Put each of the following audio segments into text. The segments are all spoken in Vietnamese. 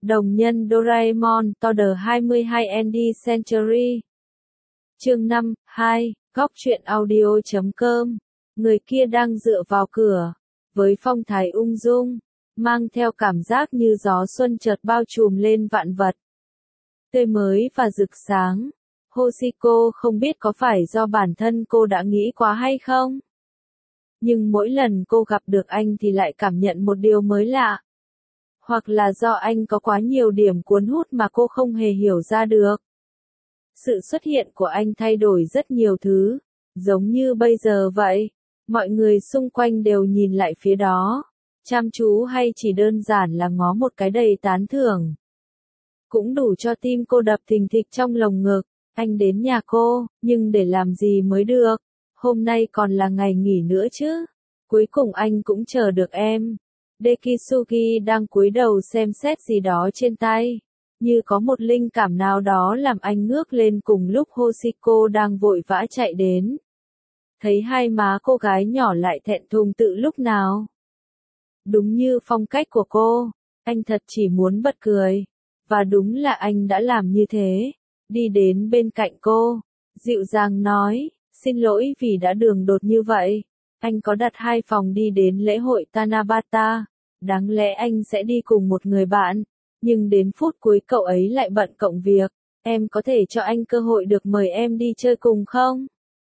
Đồng nhân Doraemon, Toddler 22 Andy Century. Chương 5, 2, góc truyện audio.com. Người kia đang dựa vào cửa, với phong thái ung dung, mang theo cảm giác như gió xuân chợt bao trùm lên vạn vật. Tươi mới và rực sáng. Hoshiko không biết có phải do bản thân cô đã nghĩ quá hay không? Nhưng mỗi lần cô gặp được anh thì lại cảm nhận một điều mới lạ. Hoặc là do anh có quá nhiều điểm cuốn hút mà cô không hề hiểu ra được. Sự xuất hiện của anh thay đổi rất nhiều thứ, giống như bây giờ vậy. Mọi người xung quanh đều nhìn lại phía đó, chăm chú hay chỉ đơn giản là ngó một cái đầy tán thưởng. Cũng đủ cho tim cô đập thình thịch trong lồng ngực. Anh đến nhà cô, nhưng để làm gì mới được? Hôm nay còn là ngày nghỉ nữa chứ. Cuối cùng anh cũng chờ được em. Dekisugi đang cúi đầu xem xét gì đó trên tay. Như có một linh cảm nào đó làm anh ngước lên cùng lúc Hoshiko đang vội vã chạy đến. Thấy hai má cô gái nhỏ lại thẹn thùng tự lúc nào. Đúng như phong cách của cô, anh thật chỉ muốn bật cười. Và đúng là anh đã làm như thế. Đi đến bên cạnh cô, dịu dàng nói, xin lỗi vì đã đường đột như vậy. Anh có đặt 2 phòng đi đến lễ hội Tanabata. Đáng lẽ anh sẽ đi cùng một người bạn, nhưng đến phút cuối cậu ấy lại bận cộng việc. Em có thể cho anh cơ hội được mời em đi chơi cùng không?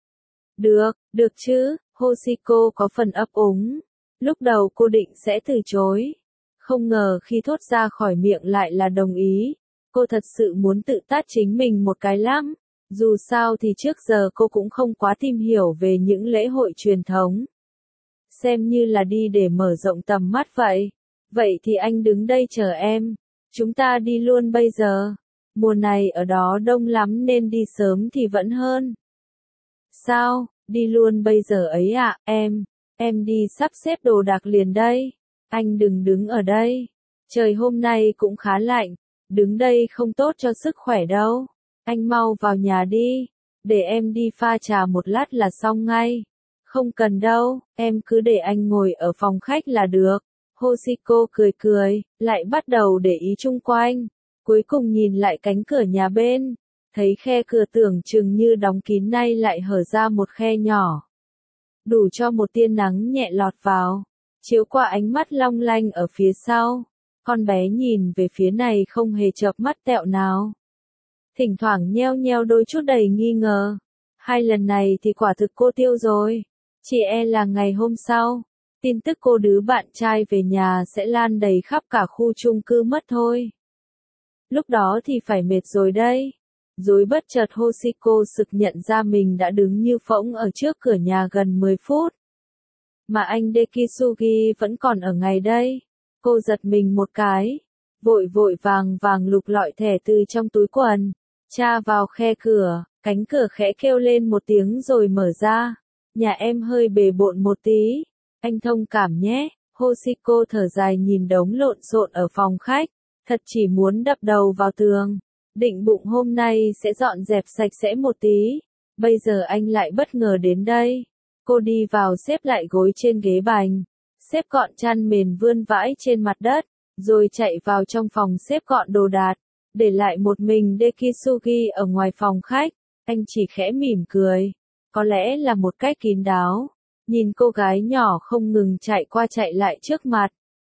Được chứ, Hoshiko có phần ấp úng. Lúc đầu cô định sẽ từ chối. Không ngờ khi thốt ra khỏi miệng lại là đồng ý. Cô thật sự muốn tự tát chính mình một cái lắm. Dù sao thì trước giờ cô cũng không quá tìm hiểu về những lễ hội truyền thống. Xem như là đi để mở rộng tầm mắt vậy. Vậy thì anh đứng đây chờ em. Chúng ta đi luôn bây giờ. Mùa này ở đó đông lắm nên đi sớm thì vẫn hơn. Sao, đi luôn bây giờ ấy ạ, em? Em đi sắp xếp đồ đạc liền đây. Anh đừng đứng ở đây. Trời hôm nay cũng khá lạnh. Đứng đây không tốt cho sức khỏe đâu. Anh mau vào nhà đi. Để em đi pha trà một lát là xong ngay. Không cần đâu, em cứ để anh ngồi ở phòng khách là được. Hoshiko cười, lại bắt đầu để ý chung quanh. Cuối cùng nhìn lại cánh cửa nhà bên. Thấy khe cửa tưởng chừng như đóng kín nay lại hở ra một khe nhỏ. Đủ cho một tia nắng nhẹ lọt vào. Chiếu qua ánh mắt long lanh ở phía sau. Con bé nhìn về phía này không hề chợp mắt tẹo nào. Thỉnh thoảng nheo nheo đôi chút đầy nghi ngờ. 2 lần này thì quả thực cô tiêu rồi. Chỉ e là ngày hôm sau, tin tức cô đứa bạn trai về nhà sẽ lan đầy khắp cả khu chung cư mất thôi. Lúc đó thì phải mệt rồi đây. Rồi bất chợt Hoshiko sực nhận ra mình đã đứng như phỗng ở trước cửa nhà gần 10 phút. Mà anh Dekisugi vẫn còn ở ngay đây. Cô giật mình một cái. Vội vàng lục lọi thẻ từ trong túi quần. Tra vào khe cửa, cánh cửa khẽ kêu lên một tiếng rồi mở ra. Nhà em hơi bề bộn một tí. Anh thông cảm nhé. Hoshiko thở dài nhìn đống lộn xộn ở phòng khách. Thật chỉ muốn đập đầu vào tường. Định bụng hôm nay sẽ dọn dẹp sạch sẽ một tí. Bây giờ anh lại bất ngờ đến đây. Cô đi vào xếp lại gối trên ghế bành. Xếp gọn chăn mền vươn vãi trên mặt đất. Rồi chạy vào trong phòng xếp gọn đồ đạc. Để lại một mình Dekisugi ở ngoài phòng khách. Anh chỉ khẽ mỉm cười. Có lẽ là một cách kín đáo. Nhìn cô gái nhỏ không ngừng chạy qua chạy lại trước mặt.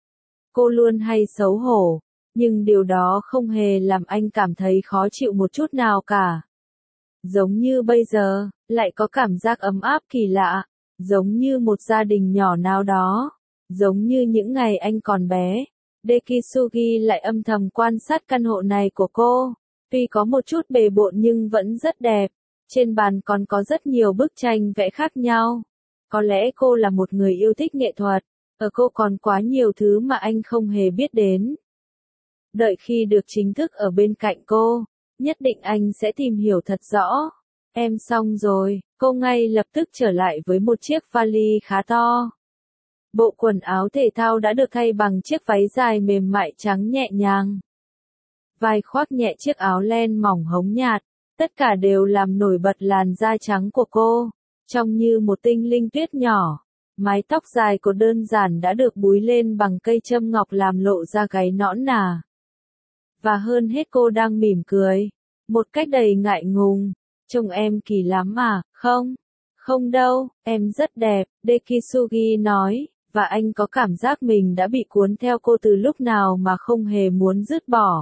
Cô luôn hay xấu hổ. Nhưng điều đó không hề làm anh cảm thấy khó chịu một chút nào cả. Giống như bây giờ, lại có cảm giác ấm áp kỳ lạ. Giống như một gia đình nhỏ nào đó. Giống như những ngày anh còn bé. Dekisugi lại âm thầm quan sát căn hộ này của cô. Tuy có một chút bề bộn nhưng vẫn rất đẹp. Trên bàn còn có rất nhiều bức tranh vẽ khác nhau. Có lẽ cô là một người yêu thích nghệ thuật. Ở cô còn quá nhiều thứ mà anh không hề biết đến. Đợi khi được chính thức ở bên cạnh cô, nhất định anh sẽ tìm hiểu thật rõ. Em xong rồi, cô ngay lập tức trở lại với một chiếc vali khá to. Bộ quần áo thể thao đã được thay bằng chiếc váy dài mềm mại trắng nhẹ nhàng. Vai khoác nhẹ chiếc áo len mỏng hống nhạt, tất cả đều làm nổi bật làn da trắng của cô, trông như một tinh linh tuyết nhỏ. Mái tóc dài của đơn giản đã được búi lên bằng cây châm ngọc làm lộ ra gáy nõn nà. và hơn hết cô đang mỉm cười, một cách đầy ngại ngùng. Trông em kỳ lắm à, không? Không đâu, em rất đẹp, Dekisugi nói, và anh có cảm giác mình đã bị cuốn theo cô từ lúc nào mà không hề muốn dứt bỏ.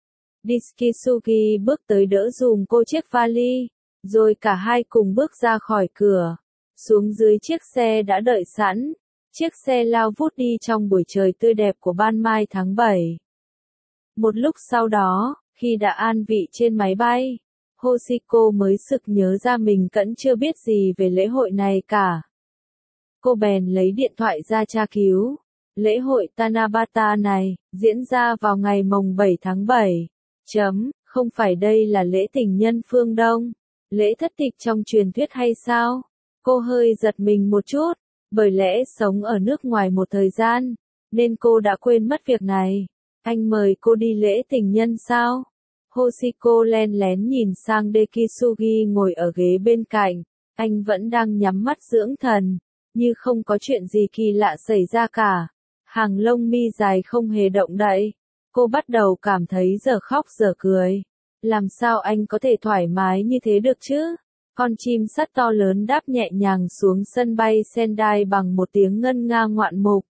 Dekisugi bước tới đỡ dùm cô chiếc vali, rồi cả hai cùng bước ra khỏi cửa, xuống dưới chiếc xe đã đợi sẵn. Chiếc xe lao vút đi trong buổi trời tươi đẹp của ban mai tháng 7. Một lúc sau đó, khi đã an vị trên máy bay, Hoshiko mới sực nhớ ra mình vẫn chưa biết gì về lễ hội này cả. Cô bèn lấy điện thoại ra tra cứu. Lễ hội Tanabata này, diễn ra vào ngày mồng 7 tháng 7. Không phải đây là lễ tình nhân phương Đông, lễ thất tịch trong truyền thuyết hay sao? Cô hơi giật mình một chút, bởi lẽ sống ở nước ngoài một thời gian, nên cô đã quên mất việc này. Anh mời cô đi lễ tình nhân sao? Hoshiko len lén nhìn sang Dekisugi ngồi ở ghế bên cạnh, anh vẫn đang nhắm mắt dưỡng thần, như không có chuyện gì kỳ lạ xảy ra cả. Hàng lông mi dài không hề động đậy. Cô bắt đầu cảm thấy giờ khóc giờ cười. Làm sao anh có thể thoải mái như thế được chứ? Con chim sắt to lớn đáp nhẹ nhàng xuống sân bay Sendai bằng một tiếng ngân nga ngoạn mục.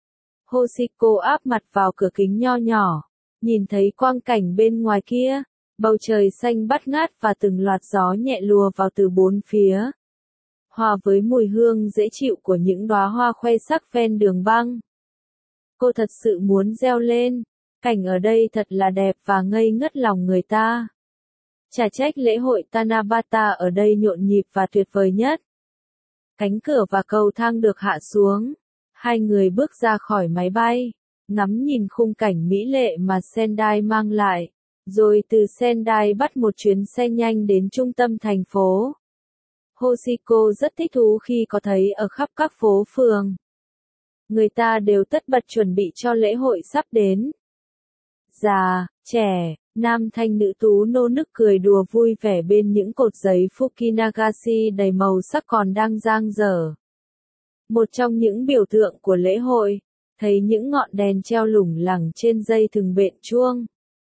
Hoshiko áp mặt vào cửa kính nho nhỏ, nhìn thấy quang cảnh bên ngoài kia, bầu trời xanh bát ngát và từng loạt gió nhẹ lùa vào từ bốn phía. Hòa với mùi hương dễ chịu của những đóa hoa khoe sắc ven đường băng. Cô thật sự muốn reo lên, cảnh ở đây thật là đẹp và ngây ngất lòng người ta. Chả trách lễ hội Tanabata ở đây nhộn nhịp và tuyệt vời nhất. Cánh cửa và cầu thang được hạ xuống. Hai người bước ra khỏi máy bay, ngắm nhìn khung cảnh mỹ lệ mà Sendai mang lại, rồi từ Sendai bắt một chuyến xe nhanh đến trung tâm thành phố. Hoshiko rất thích thú khi có thấy ở khắp các phố phường, người ta đều tất bật chuẩn bị cho lễ hội sắp đến. Già, trẻ, nam thanh nữ tú nô nức cười đùa vui vẻ bên những cột giấy Fukinagashi đầy màu sắc còn đang dang dở. Một trong những biểu tượng của lễ hội, thấy những ngọn đèn treo lủng lẳng trên dây thừng bện chuông.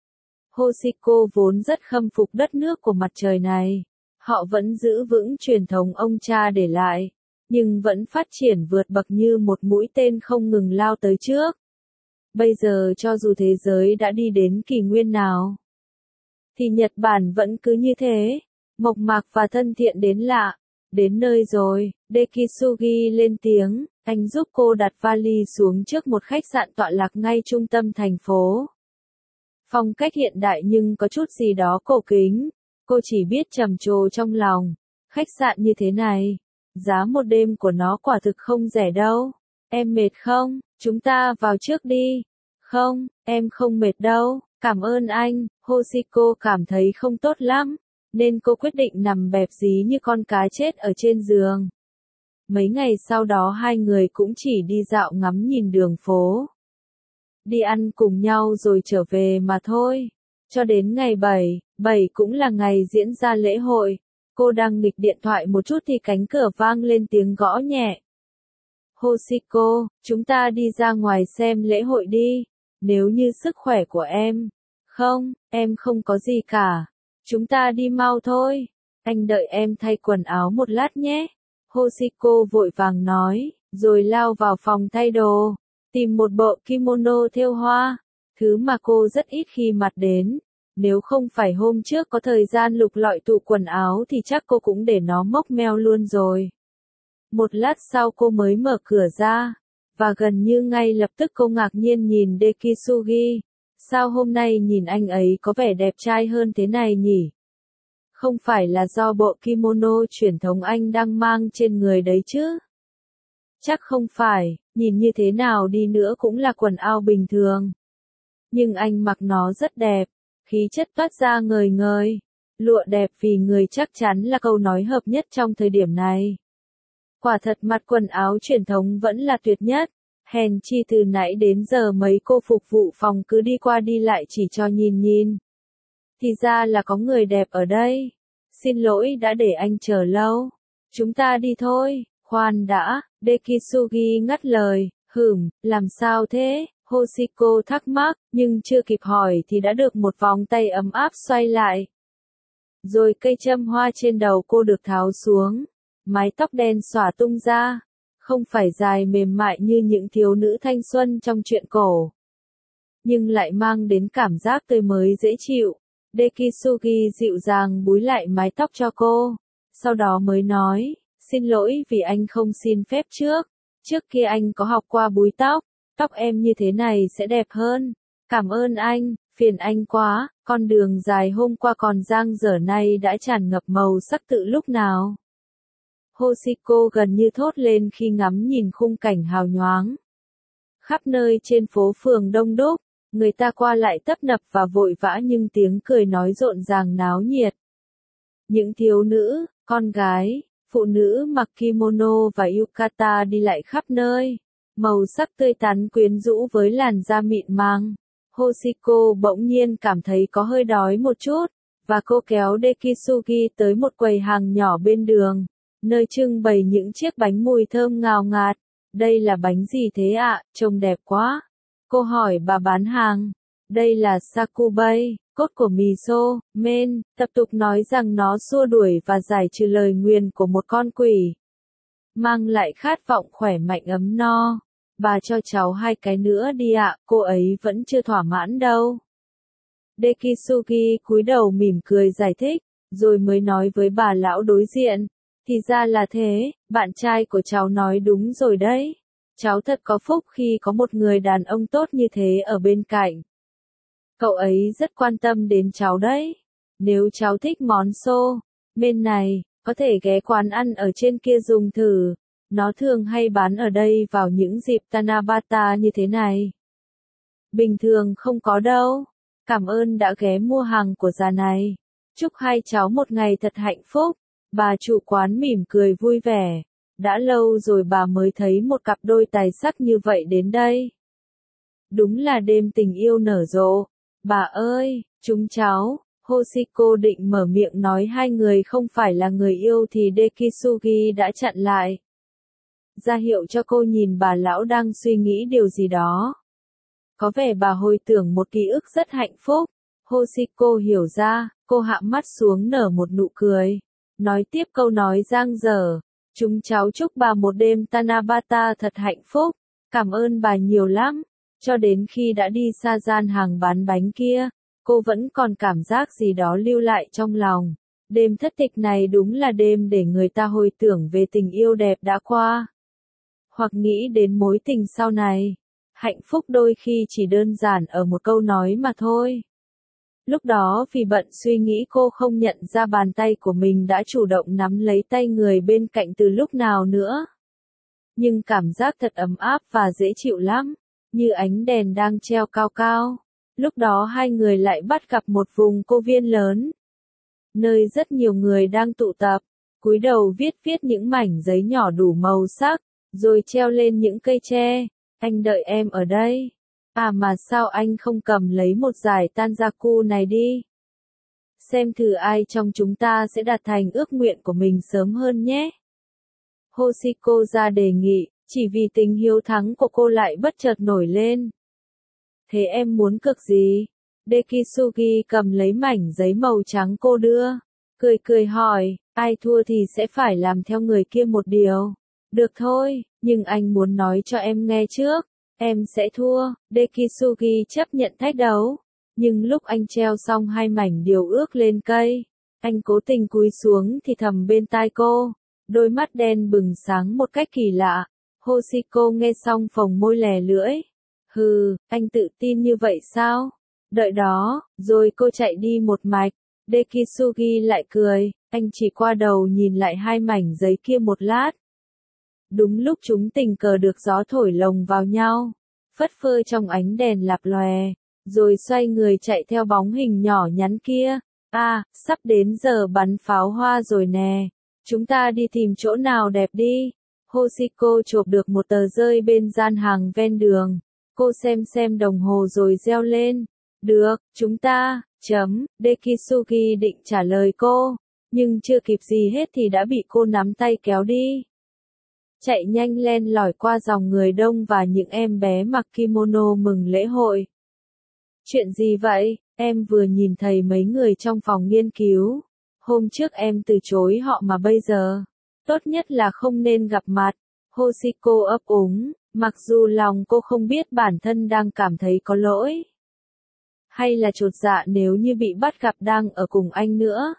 Hoshiko vốn rất khâm phục đất nước của mặt trời này. Họ vẫn giữ vững truyền thống ông cha để lại, nhưng vẫn phát triển vượt bậc như một mũi tên không ngừng lao tới trước. Bây giờ cho dù thế giới đã đi đến kỷ nguyên nào, thì Nhật Bản vẫn cứ như thế, mộc mạc và thân thiện đến lạ. Đến nơi rồi, Dekisugi lên tiếng, anh giúp cô đặt vali xuống trước một khách sạn tọa lạc ngay trung tâm thành phố. Phong cách hiện đại nhưng có chút gì đó cổ kính, cô chỉ biết trầm trồ trong lòng. Khách sạn như thế này, giá một đêm của nó quả thực không rẻ đâu. Em mệt không? Chúng ta vào trước đi. Không, em không mệt đâu, cảm ơn anh. Hoshiko cảm thấy không tốt lắm, nên cô quyết định nằm bẹp dí như con cá chết ở trên giường. Mấy ngày sau đó hai người cũng chỉ đi dạo ngắm nhìn đường phố. Đi ăn cùng nhau rồi trở về mà thôi. Cho đến ngày 7 cũng là ngày diễn ra lễ hội. Cô đang nghịch điện thoại một chút thì cánh cửa vang lên tiếng gõ nhẹ. Hoshiko, chúng ta đi ra ngoài xem lễ hội đi. Nếu như sức khỏe của em. Không, em không có gì cả. Chúng ta đi mau thôi. Anh đợi em thay quần áo một lát nhé. Hoshiko vội vàng nói, rồi lao vào phòng thay đồ, tìm một bộ kimono thêu hoa, thứ mà cô rất ít khi mặc đến. Nếu không phải hôm trước có thời gian lục lọi tủ quần áo thì chắc cô cũng để nó mốc meo luôn rồi. Một lát sau cô mới mở cửa ra, và gần như ngay lập tức cô ngạc nhiên nhìn Dekisugi. Sao hôm nay nhìn anh ấy có vẻ đẹp trai hơn thế này nhỉ? Không phải là do bộ kimono truyền thống anh đang mang trên người đấy chứ? Chắc không phải, nhìn như thế nào đi nữa cũng là quần áo bình thường. Nhưng anh mặc nó rất đẹp, khí chất toát ra ngời ngời. Lụa đẹp vì người chắc chắn là câu nói hợp nhất trong thời điểm này. Quả thật mặc quần áo truyền thống vẫn là tuyệt nhất. Hèn chi từ nãy đến giờ mấy cô phục vụ phòng cứ đi qua đi lại chỉ cho nhìn. Thì ra là có người đẹp ở đây. Xin lỗi đã để anh chờ lâu. Chúng ta đi thôi. Khoan đã, Dekisugi ngắt lời. Làm sao thế? Hoshiko thắc mắc, nhưng chưa kịp hỏi thì đã được một vòng tay ấm áp xoay lại. Rồi cây châm hoa trên đầu cô được tháo xuống, mái tóc đen xõa tung ra, không phải dài mềm mại như những thiếu nữ thanh xuân trong truyện cổ, nhưng lại mang đến cảm giác tươi mới dễ chịu. Dekisugi dịu dàng búi lại mái tóc cho cô, sau đó mới nói, xin lỗi vì anh không xin phép trước. Trước kia anh có học qua búi tóc, tóc em như thế này sẽ đẹp hơn. Cảm ơn anh, phiền anh quá, con đường dài hôm qua còn dang dở nay đã tràn ngập màu sắc tự lúc nào. Hoshiko gần như thốt lên khi ngắm nhìn khung cảnh hào nhoáng. Khắp nơi trên phố phường đông đúc, người ta qua lại tấp nập và vội vã nhưng tiếng cười nói rộn ràng náo nhiệt. Những thiếu nữ, con gái, phụ nữ mặc kimono và yukata đi lại khắp nơi, màu sắc tươi tắn quyến rũ với làn da mịn màng. Hoshiko bỗng nhiên cảm thấy có hơi đói một chút, và cô kéo Dekisugi tới một quầy hàng nhỏ bên đường, nơi trưng bày những chiếc bánh mùi thơm ngào ngạt. Đây là bánh gì thế ạ, trông đẹp quá. Cô hỏi bà bán hàng. Đây là sakubei, cốt của miso, men, tập tục nói rằng nó xua đuổi và giải trừ lời nguyền của một con quỷ, mang lại khát vọng khỏe mạnh ấm no. Bà cho cháu 2 cái nữa đi ạ, cô ấy vẫn chưa thỏa mãn đâu. Dekisugi cúi đầu mỉm cười giải thích, rồi mới nói với bà lão đối diện. Thì ra là thế, bạn trai của cháu nói đúng rồi đấy. Cháu thật có phúc khi có một người đàn ông tốt như thế ở bên cạnh. Cậu ấy rất quan tâm đến cháu đấy. Nếu cháu thích món xô, men này, có thể ghé quán ăn ở trên kia dùng thử. Nó thường hay bán ở đây vào những dịp Tanabata như thế này. Bình thường không có đâu. Cảm ơn đã ghé mua hàng của già này. Chúc hai cháu một ngày thật hạnh phúc. Bà chủ quán mỉm cười vui vẻ. Đã lâu rồi bà mới thấy một cặp đôi tài sắc như vậy đến đây. Đúng là đêm tình yêu nở rộ. Bà ơi, chúng cháu. Hoshiko định mở miệng nói hai người không phải là người yêu thì Dekisugi đã chặn lại, ra hiệu cho cô nhìn bà lão đang suy nghĩ điều gì đó. Có vẻ bà hồi tưởng một ký ức rất hạnh phúc. Hoshiko hiểu ra, cô hạ mắt xuống nở một nụ cười. Nói tiếp câu nói dang dở. Chúng cháu chúc bà một đêm Tanabata thật hạnh phúc. Cảm ơn bà nhiều lắm. Cho đến khi đã đi xa gian hàng bán bánh kia, cô vẫn còn cảm giác gì đó lưu lại trong lòng. Đêm thất tịch này đúng là đêm để người ta hồi tưởng về tình yêu đẹp đã qua, hoặc nghĩ đến mối tình sau này. Hạnh phúc đôi khi chỉ đơn giản ở một câu nói mà thôi. Lúc đó vì bận suy nghĩ cô không nhận ra bàn tay của mình đã chủ động nắm lấy tay người bên cạnh từ lúc nào nữa. Nhưng cảm giác thật ấm áp và dễ chịu lắm, như ánh đèn đang treo cao cao. Lúc đó hai người lại bắt gặp một vùng công viên lớn, nơi rất nhiều người đang tụ tập, cúi đầu viết những mảnh giấy nhỏ đủ màu sắc, rồi treo lên những cây tre. Anh đợi em ở đây. À mà sao anh không cầm lấy một giải Tanzaku này đi? Xem thử ai trong chúng ta sẽ đạt thành ước nguyện của mình sớm hơn nhé. Hoshiko ra đề nghị, chỉ vì tình hiếu thắng của cô lại bất chợt nổi lên. Thế em muốn cược gì? Dekisugi cầm lấy mảnh giấy màu trắng cô đưa, cười hỏi, ai thua thì sẽ phải làm theo người kia một điều. Được thôi, nhưng anh muốn nói cho em nghe trước, em sẽ thua. Dekisugi chấp nhận thách đấu, nhưng lúc anh treo xong 2 mảnh điều ước lên cây, anh cố tình cúi xuống thì thầm bên tai cô, đôi mắt đen bừng sáng một cách kỳ lạ. Hoshiko nghe xong phồng môi lè lưỡi. Hừ, anh tự tin như vậy sao? Đợi đó, rồi cô chạy đi một mạch. Dekisugi lại cười, anh chỉ qua đầu nhìn lại 2 mảnh giấy kia một lát. Đúng lúc chúng tình cờ được gió thổi lồng vào nhau, phất phơ trong ánh đèn lạp lòe, rồi xoay người chạy theo bóng hình nhỏ nhắn kia. À, sắp đến giờ bắn pháo hoa rồi nè. Chúng ta đi tìm chỗ nào đẹp đi. Hoshiko chộp được một tờ rơi bên gian hàng ven đường. Cô xem đồng hồ rồi reo lên. Được, chúng ta, Dekisugi định trả lời cô, nhưng chưa kịp gì hết thì đã bị cô nắm tay kéo đi. chạy nhanh len lỏi qua dòng người đông và những em bé mặc kimono mừng lễ hội. Chuyện gì vậy? Em vừa nhìn thấy mấy người trong phòng nghiên cứu. Hôm trước em từ chối họ mà bây giờ. Tốt nhất là không nên gặp mặt. Hoshiko ấp úng, mặc dù lòng cô không biết bản thân đang cảm thấy có lỗi. Hay là chột dạ nếu như bị bắt gặp đang ở cùng anh nữa.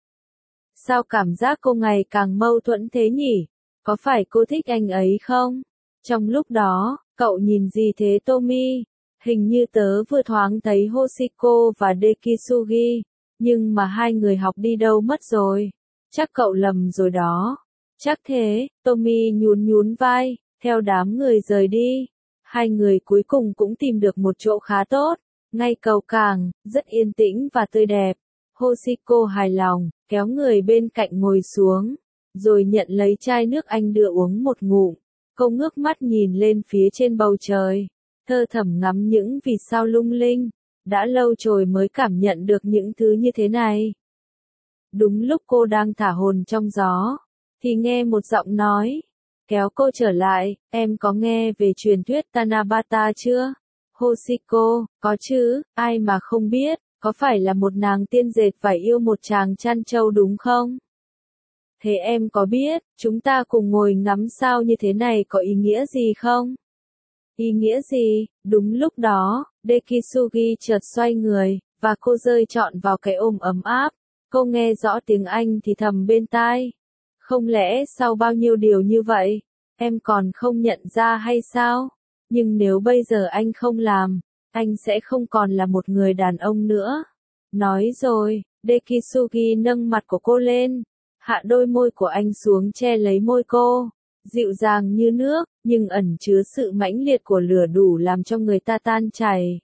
Sao cảm giác cô ngày càng mâu thuẫn thế nhỉ? Có phải cô thích anh ấy không? Trong lúc đó, cậu nhìn gì thế Tommy? Hình như tớ vừa thoáng thấy Hoshiko và Dekisugi, nhưng mà hai người học đi đâu mất rồi? Chắc cậu lầm rồi đó. Chắc thế, Tommy nhún nhún vai, theo đám người rời đi. Hai người cuối cùng cũng tìm được một chỗ khá tốt, ngay cầu cảng, rất yên tĩnh và tươi đẹp. Hoshiko hài lòng, kéo người bên cạnh ngồi xuống, rồi nhận lấy chai nước anh đưa uống một ngụm. Cô ngước mắt nhìn lên phía trên bầu trời, thơ thầm ngắm những vì sao lung linh. Đã lâu rồi mới cảm nhận được những thứ như thế này. Đúng lúc cô đang thả hồn trong gió, thì nghe một giọng nói, kéo cô trở lại, em có nghe về truyền thuyết Tanabata chưa? Hoshiko, có chứ, ai mà không biết, có phải là một nàng tiên dệt vải yêu một chàng chăn trâu đúng không? Thế em có biết, chúng ta cùng ngồi ngắm sao như thế này có ý nghĩa gì không? Ý nghĩa gì? Đúng lúc đó, Dekisugi chợt xoay người, và cô rơi trọn vào cái ôm ấm áp. Cô nghe rõ tiếng anh thì thầm bên tai. Không lẽ sau bao nhiêu điều như vậy, em còn không nhận ra hay sao? Nhưng nếu bây giờ anh không làm, anh sẽ không còn là một người đàn ông nữa. Nói rồi, Dekisugi nâng mặt của cô lên, hạ đôi môi của anh xuống che lấy môi cô. Dịu dàng như nước, nhưng ẩn chứa sự mãnh liệt của lửa đủ làm cho người ta tan chảy.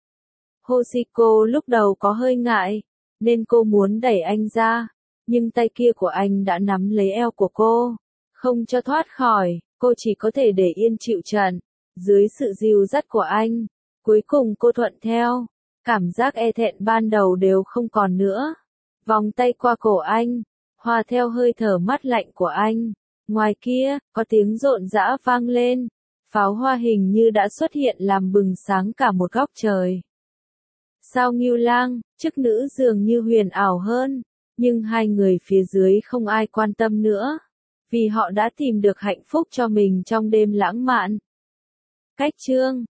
Hoshiko lúc đầu có hơi ngại, nên cô muốn đẩy anh ra, nhưng tay kia của anh đã nắm lấy eo của cô, không cho thoát khỏi, cô chỉ có thể để yên chịu trận. Dưới sự dìu dắt của anh, cuối cùng cô thuận theo, cảm giác e thẹn ban đầu đều không còn nữa. Vòng tay qua cổ anh, hòa theo hơi thở mát lạnh của anh. Ngoài kia, có tiếng rộn rã vang lên, pháo hoa hình như đã xuất hiện làm bừng sáng cả một góc trời. Sao Ngưu Lang, chức nữ dường như huyền ảo hơn, nhưng hai người phía dưới không ai quan tâm nữa, vì họ đã tìm được hạnh phúc cho mình trong đêm lãng mạn. Cách chương